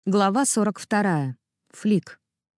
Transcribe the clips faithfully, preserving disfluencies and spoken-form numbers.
Глава сорок вторая. Флик.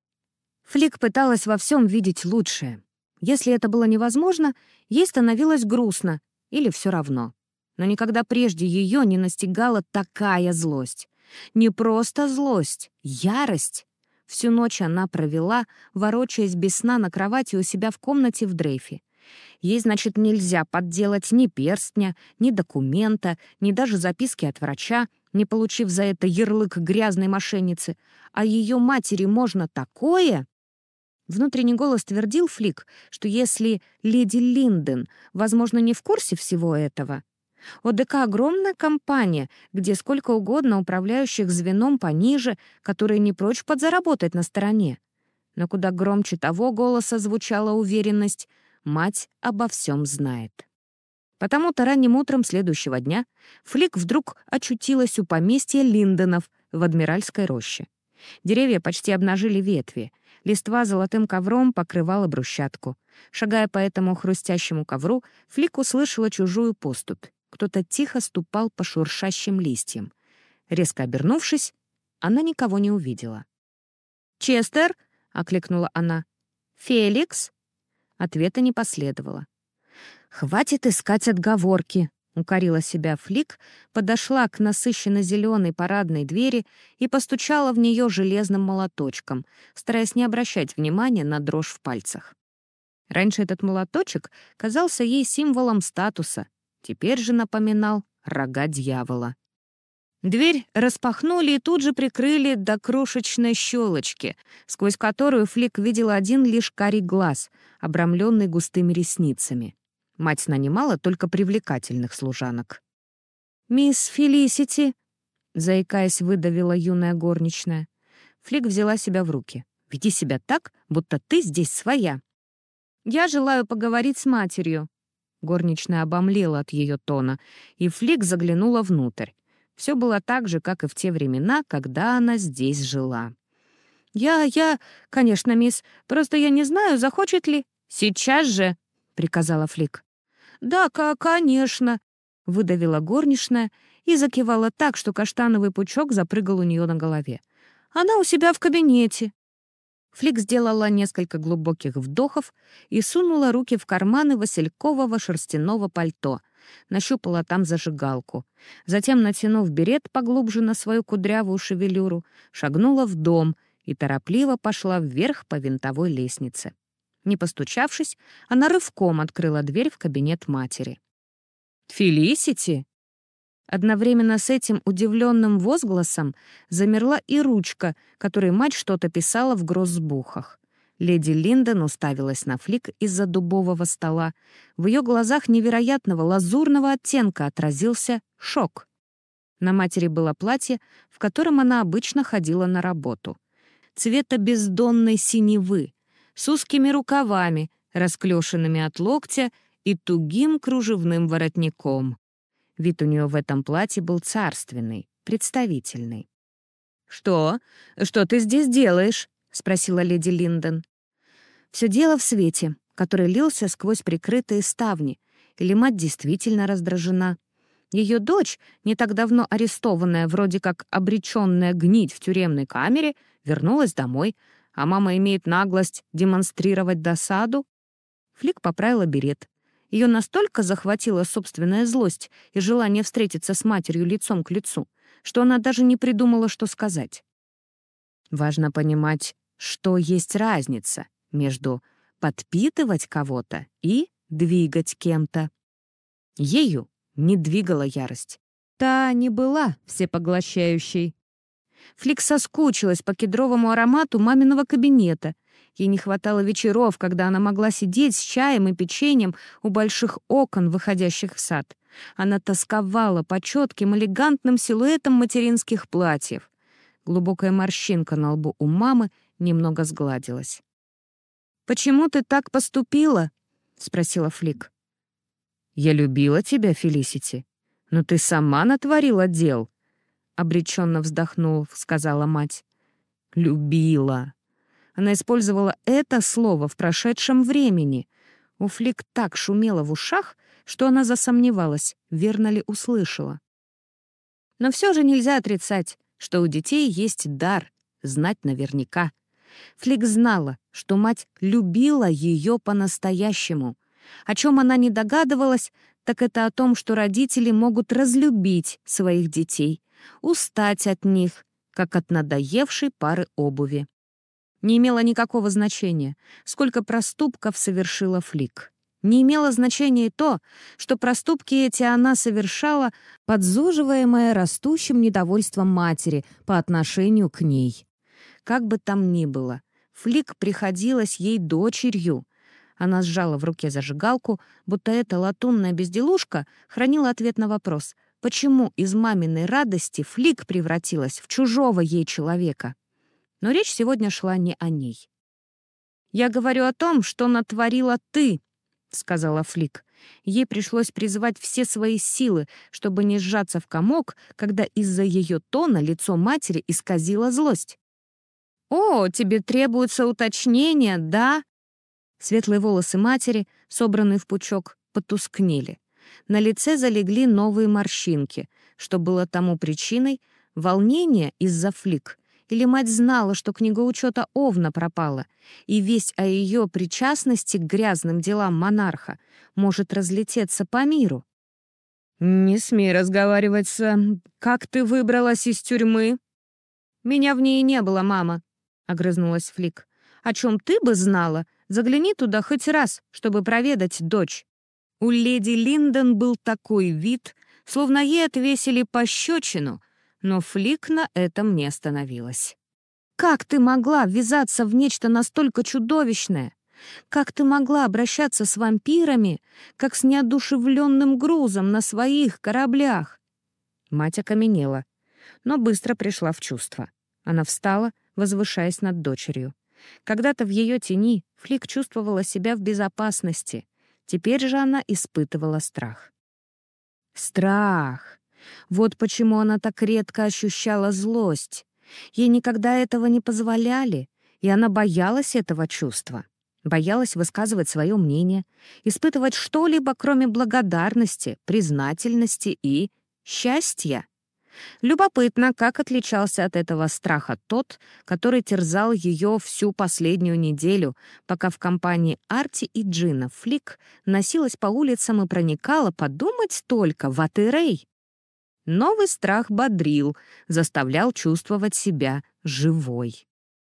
Флик пыталась во всем видеть лучшее. Если это было невозможно, ей становилось грустно или все равно. Но никогда прежде ее не настигала такая злость. Не просто злость, ярость. Всю ночь она провела, ворочаясь без сна на кровати у себя в комнате в дрейфе. Ей, значит, нельзя подделать ни перстня, ни документа, ни даже записки от врача, не получив за это ярлык грязной мошенницы. А ее матери можно такое? Внутренний голос твердил Флик, что если леди Линден, возможно, не в курсе всего этого. ОДК — огромная компания, где сколько угодно управляющих звеном пониже, которые не прочь подзаработать на стороне. Но куда громче того голоса звучала уверенность: мать обо всем знает. Потому-то ранним утром следующего дня Флик вдруг очутилась у поместья Линденов в Адмиральской роще. Деревья почти обнажили ветви, листва золотым ковром покрывала брусчатку. Шагая по этому хрустящему ковру, Флик услышала чужую поступь. Кто-то тихо ступал по шуршащим листьям. Резко обернувшись, она никого не увидела. «Честер!» — окликнула она. «Феликс?» Ответа не последовало. «Хватит искать отговорки», — укорила себя Флик, подошла к насыщенно-зеленой парадной двери и постучала в нее железным молоточком, стараясь не обращать внимания на дрожь в пальцах. Раньше этот молоточек казался ей символом статуса, теперь же напоминал рога дьявола. Дверь распахнули и тут же прикрыли до крошечной щелочки, сквозь которую Флик видела один лишь карий глаз, обрамленный густыми ресницами. Мать нанимала только привлекательных служанок. «Мисс Фелисити», — заикаясь, выдавила юная горничная. Флик взяла себя в руки. «Веди себя так, будто ты здесь своя». «Я желаю поговорить с матерью». Горничная обомлела от ее тона, и Флик заглянула внутрь. Все было так же, как и в те времена, когда она здесь жила. «Я, я, конечно, мисс, просто я не знаю, захочет ли...» «Сейчас же!» — приказала Флик. «Да, конечно», — выдавила горничная и закивала так, что каштановый пучок запрыгал у нее на голове. «Она у себя в кабинете». Флик сделала несколько глубоких вдохов и сунула руки в карманы василькового шерстяного пальто, нащупала там зажигалку. Затем, натянув берет поглубже на свою кудрявую шевелюру, шагнула в дом и торопливо пошла вверх по винтовой лестнице. Не постучавшись, она рывком открыла дверь в кабинет матери. «Фелисити?» Одновременно с этим удивленным возгласом замерла и ручка, которой мать что-то писала в гроссбухах. Леди Линден уставилась на Флик из-за дубового стола. В ее глазах невероятного лазурного оттенка отразился шок. На матери было платье, в котором она обычно ходила на работу. Цвета бездонной синевы, с узкими рукавами, расклешенными от локтя и тугим кружевным воротником. Вид у нее в этом платье был царственный, представительный. «Что? Что ты здесь делаешь?» — спросила леди Линден. «Все дело в свете, который лился сквозь прикрытые ставни, или мать действительно раздражена. Ее дочь, не так давно арестованная, вроде как обреченная гнить в тюремной камере, вернулась домой, а мама имеет наглость демонстрировать досаду». Флик поправила берет. Ее настолько захватила собственная злость и желание встретиться с матерью лицом к лицу, что она даже не придумала, что сказать. Важно понимать, что есть разница между подпитывать кого-то и двигать кем-то. Ею не двигала ярость. Та не была всепоглощающей. Флик соскучилась по кедровому аромату маминого кабинета. Ей не хватало вечеров, когда она могла сидеть с чаем и печеньем у больших окон, выходящих в сад. Она тосковала по четким, элегантным силуэтам материнских платьев. Глубокая морщинка на лбу у мамы немного сгладилась. «Почему ты так поступила?» — спросила Флик. «Я любила тебя, Фелисити, но ты сама натворила дел», — обреченно вздохнув, сказала мать. «Любила». Она использовала это слово в прошедшем времени. У Флик так шумело в ушах, что она засомневалась, верно ли услышала. Но все же нельзя отрицать, что у детей есть дар знать наверняка. Флик знала, что мать любила ее по-настоящему. О чем она не догадывалась, так это о том, что родители могут разлюбить своих детей, устать от них, как от надоевшей пары обуви. Не имело никакого значения, сколько проступков совершила Флик. Не имело значения и то, что проступки эти она совершала, подзуживаемая растущим недовольством матери по отношению к ней. Как бы там ни было, Флик приходилась ей дочерью. Она сжала в руке зажигалку, будто эта латунная безделушка хранила ответ на вопрос, почему из маминой радости Флик превратилась в чужого ей человека. Но речь сегодня шла не о ней. «Я говорю о том, что натворила ты», — сказала Флик. Ей пришлось призвать все свои силы, чтобы не сжаться в комок, когда из-за ее тона лицо матери исказило злость. «О, тебе требуется уточнение, да?» Светлые волосы матери, собранные в пучок, потускнели. На лице залегли новые морщинки, что было тому причиной — волнение из-за Флик. Или мать знала, что книга учета Овна пропала, и весть о ее причастности к грязным делам монарха может разлететься по миру. «Не смей разговаривать с... Как ты выбралась из тюрьмы?» «Меня в ней не было, мама», — огрызнулась Флик. «О чем ты бы знала? Загляни туда хоть раз, чтобы проведать дочь». У леди Линдон был такой вид, словно ей отвесили пощечину, но Флик на этом не остановилась. «Как ты могла ввязаться в нечто настолько чудовищное? Как ты могла обращаться с вампирами, как с неодушевленным грузом на своих кораблях?» Мать окаменела, но быстро пришла в чувство. Она встала, возвышаясь над дочерью. Когда-то в ее тени Флик чувствовала себя в безопасности. Теперь же она испытывала страх. Страх! Вот почему она так редко ощущала злость. Ей никогда этого не позволяли, и она боялась этого чувства. Боялась высказывать свое мнение, испытывать что-либо, кроме благодарности, признательности и счастья. Любопытно, как отличался от этого страха тот, который терзал ее всю последнюю неделю, пока в компании Арти и Джина Флик носилась по улицам и проникала, подумать только, в Атерей. Новый страх бодрил, заставлял чувствовать себя живой.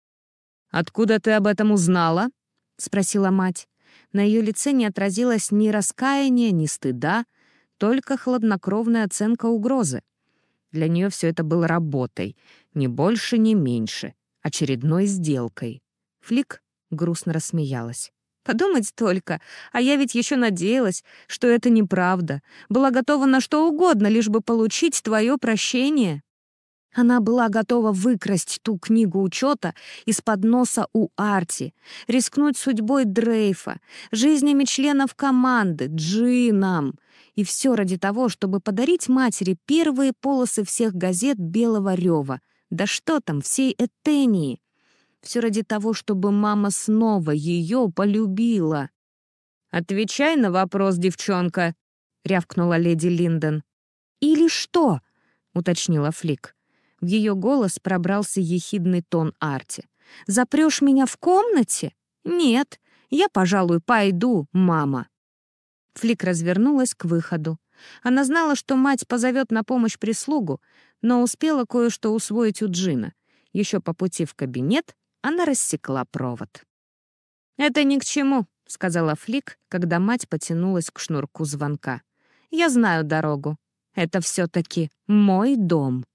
«Откуда ты об этом узнала?» — спросила мать. На ее лице не отразилось ни раскаяния, ни стыда, только хладнокровная оценка угрозы. Для нее все это было работой, ни больше, ни меньше, очередной сделкой. Флик грустно рассмеялась. «Подумать только, а я ведь еще надеялась, что это неправда, была готова на что угодно, лишь бы получить твое прощение». Она была готова выкрасть ту книгу учета из-под носа у Арти, рискнуть судьбой Дрейфа, жизнями членов команды, Джином. И все ради того, чтобы подарить матери первые полосы всех газет Белого Рева. Да что там, всей Этении. Все ради того, чтобы мама снова ее полюбила. «Отвечай на вопрос, девчонка», — рявкнула леди Линдон. «Или что?» — уточнила Флик. В ее голос пробрался ехидный тон Арти. «Запрешь меня в комнате? Нет, я, пожалуй, пойду, мама». Флик развернулась к выходу. Она знала, что мать позовет на помощь прислугу, но успела кое-что усвоить у Джина. Еще по пути в кабинет она рассекла провод. «Это ни к чему», — сказала Флик, когда мать потянулась к шнурку звонка. «Я знаю дорогу. Это все-таки мой дом».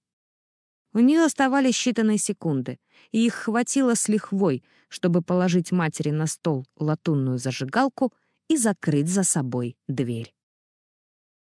У нее оставались считанные секунды, и их хватило с лихвой, чтобы положить матери на стол латунную зажигалку и закрыть за собой дверь.